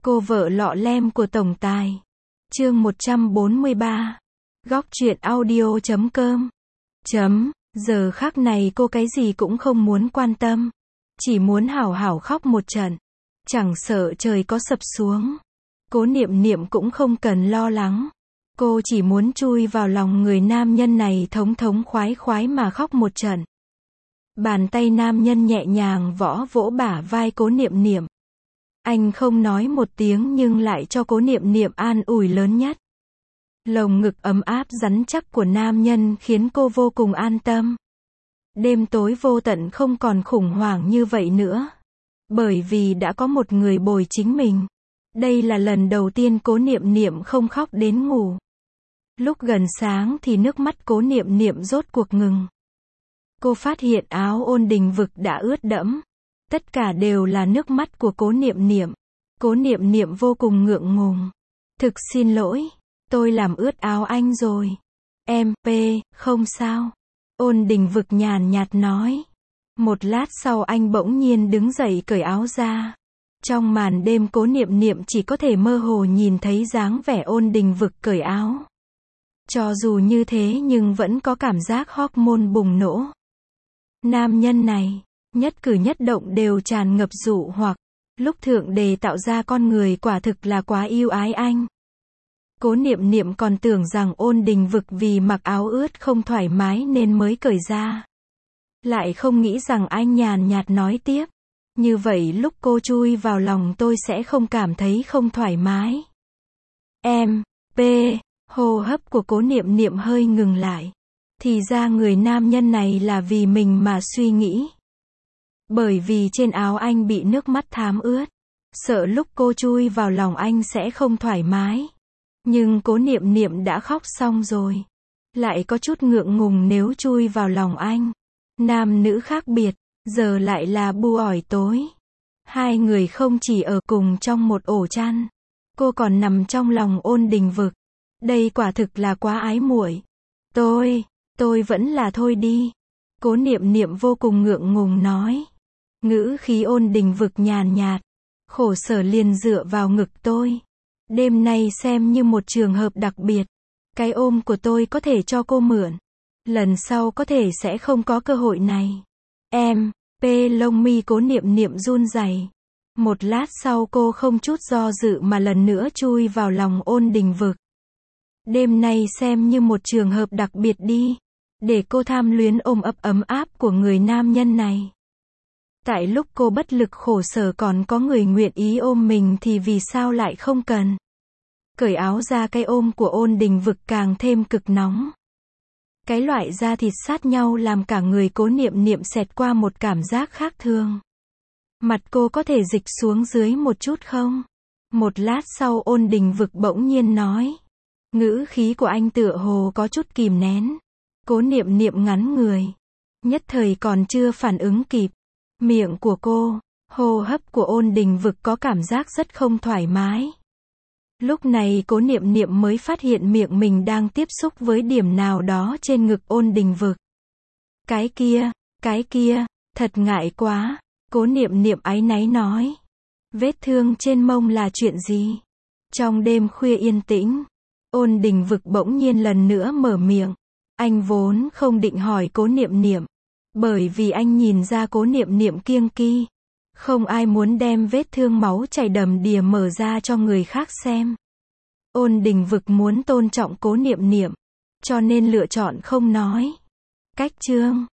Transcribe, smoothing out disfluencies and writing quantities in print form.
Cô vợ lọ lem của tổng tài. Chương 143. Góc truyện audio.com. Giờ khắc này cô cái gì cũng không muốn quan tâm. Chỉ muốn hảo hảo khóc một trận. Chẳng sợ trời có sập xuống. Cố Niệm Niệm cũng không cần lo lắng. Cô chỉ muốn chui vào lòng người nam nhân này thống thống khoái khoái mà khóc một trận. Bàn tay nam nhân nhẹ nhàng vỗ bả vai Cố Niệm Niệm. Anh không nói một tiếng nhưng lại cho Cố Niệm Niệm an ủi lớn nhất. Lồng ngực ấm áp rắn chắc của nam nhân khiến cô vô cùng an tâm. Đêm tối vô tận không còn khủng hoảng như vậy nữa. Bởi vì đã có một người bồi chính mình. Đây là lần đầu tiên Cố Niệm Niệm không khóc đến ngủ. Lúc gần sáng thì nước mắt Cố Niệm Niệm rốt cuộc ngừng. Cô phát hiện áo Ôn Đình Vực đã ướt đẫm. Tất cả đều là nước mắt của Cố Niệm Niệm. Cố Niệm Niệm vô cùng ngượng ngùng. Thực xin lỗi, tôi làm ướt áo anh rồi. Em, không sao. Ôn Đình Vực nhàn nhạt nói. Một lát sau anh bỗng nhiên đứng dậy cởi áo ra. Trong màn đêm Cố Niệm Niệm chỉ có thể mơ hồ nhìn thấy dáng vẻ Ôn Đình Vực cởi áo. Cho dù như thế nhưng vẫn có cảm giác hormone bùng nổ. Nam nhân này, nhất cử nhất động đều tràn ngập dụ hoặc. Lúc Thượng Đế tạo ra con người quả thực là quá yêu ái anh. Cố Niệm Niệm còn tưởng rằng Ôn Đình Vực vì mặc áo ướt không thoải mái nên mới cởi ra. Lại không nghĩ rằng anh nhàn nhạt nói tiếp. Như vậy lúc cô chui vào lòng tôi sẽ không cảm thấy không thoải mái. Hô hấp của Cố Niệm Niệm hơi ngừng lại. Thì ra người nam nhân này là vì mình mà suy nghĩ. Bởi vì trên áo anh bị nước mắt thấm ướt. Sợ lúc cô chui vào lòng anh sẽ không thoải mái. Nhưng Cố Niệm Niệm đã khóc xong rồi. Lại có chút ngượng ngùng nếu chui vào lòng anh. Nam nữ khác biệt, giờ lại là bu ỏi tối. Hai người không chỉ ở cùng trong một ổ chăn. Cô còn nằm trong lòng Ôn Đình Vực. Đây quả thực là quá ái muội. Tôi vẫn là thôi đi. Cố Niệm Niệm vô cùng ngượng ngùng nói. Ngữ khí Ôn Đình Vực nhàn nhạt. Khổ sở liền dựa vào ngực tôi. Đêm nay xem như một trường hợp đặc biệt. Cái ôm của tôi có thể cho cô mượn. Lần sau có thể sẽ không có cơ hội này. Lông mi Cố Niệm Niệm run rẩy. Một lát sau cô không chút do dự mà lần nữa chui vào lòng Ôn Đình Vực. Đêm nay xem như một trường hợp đặc biệt đi. Để cô tham luyến ôm ấp ấm áp của người nam nhân này. Tại lúc cô bất lực khổ sở còn có người nguyện ý ôm mình thì vì sao lại không cần. Cởi áo ra cái ôm của Ôn Đình Vực càng thêm cực nóng. Cái loại da thịt sát nhau làm cả người Cố Niệm Niệm xẹt qua một cảm giác khác thường. Mặt cô có thể dịch xuống dưới một chút không? Một lát sau Ôn Đình Vực bỗng nhiên nói. Ngữ khí của anh tựa hồ có chút kìm nén. Cố Niệm Niệm ngắn người. Nhất thời còn chưa phản ứng kịp. Miệng của cô, hô hấp của Ôn Đình Vực có cảm giác rất không thoải mái. Lúc này Cố Niệm Niệm mới phát hiện miệng mình đang tiếp xúc với điểm nào đó trên ngực Ôn Đình Vực. Cái kia, thật ngại quá. Cố Niệm Niệm áy náy nói. Vết thương trên mông là chuyện gì? Trong đêm khuya yên tĩnh, Ôn Đình Vực bỗng nhiên lần nữa mở miệng. Anh vốn không định hỏi Cố Niệm Niệm. Bởi vì anh nhìn ra Cố Niệm Niệm kiêng kỵ. Không ai muốn đem vết thương máu chảy đầm đìa mở ra cho người khác xem. Ôn Đình Vực muốn tôn trọng Cố Niệm Niệm. Cho nên lựa chọn không nói. Cách chương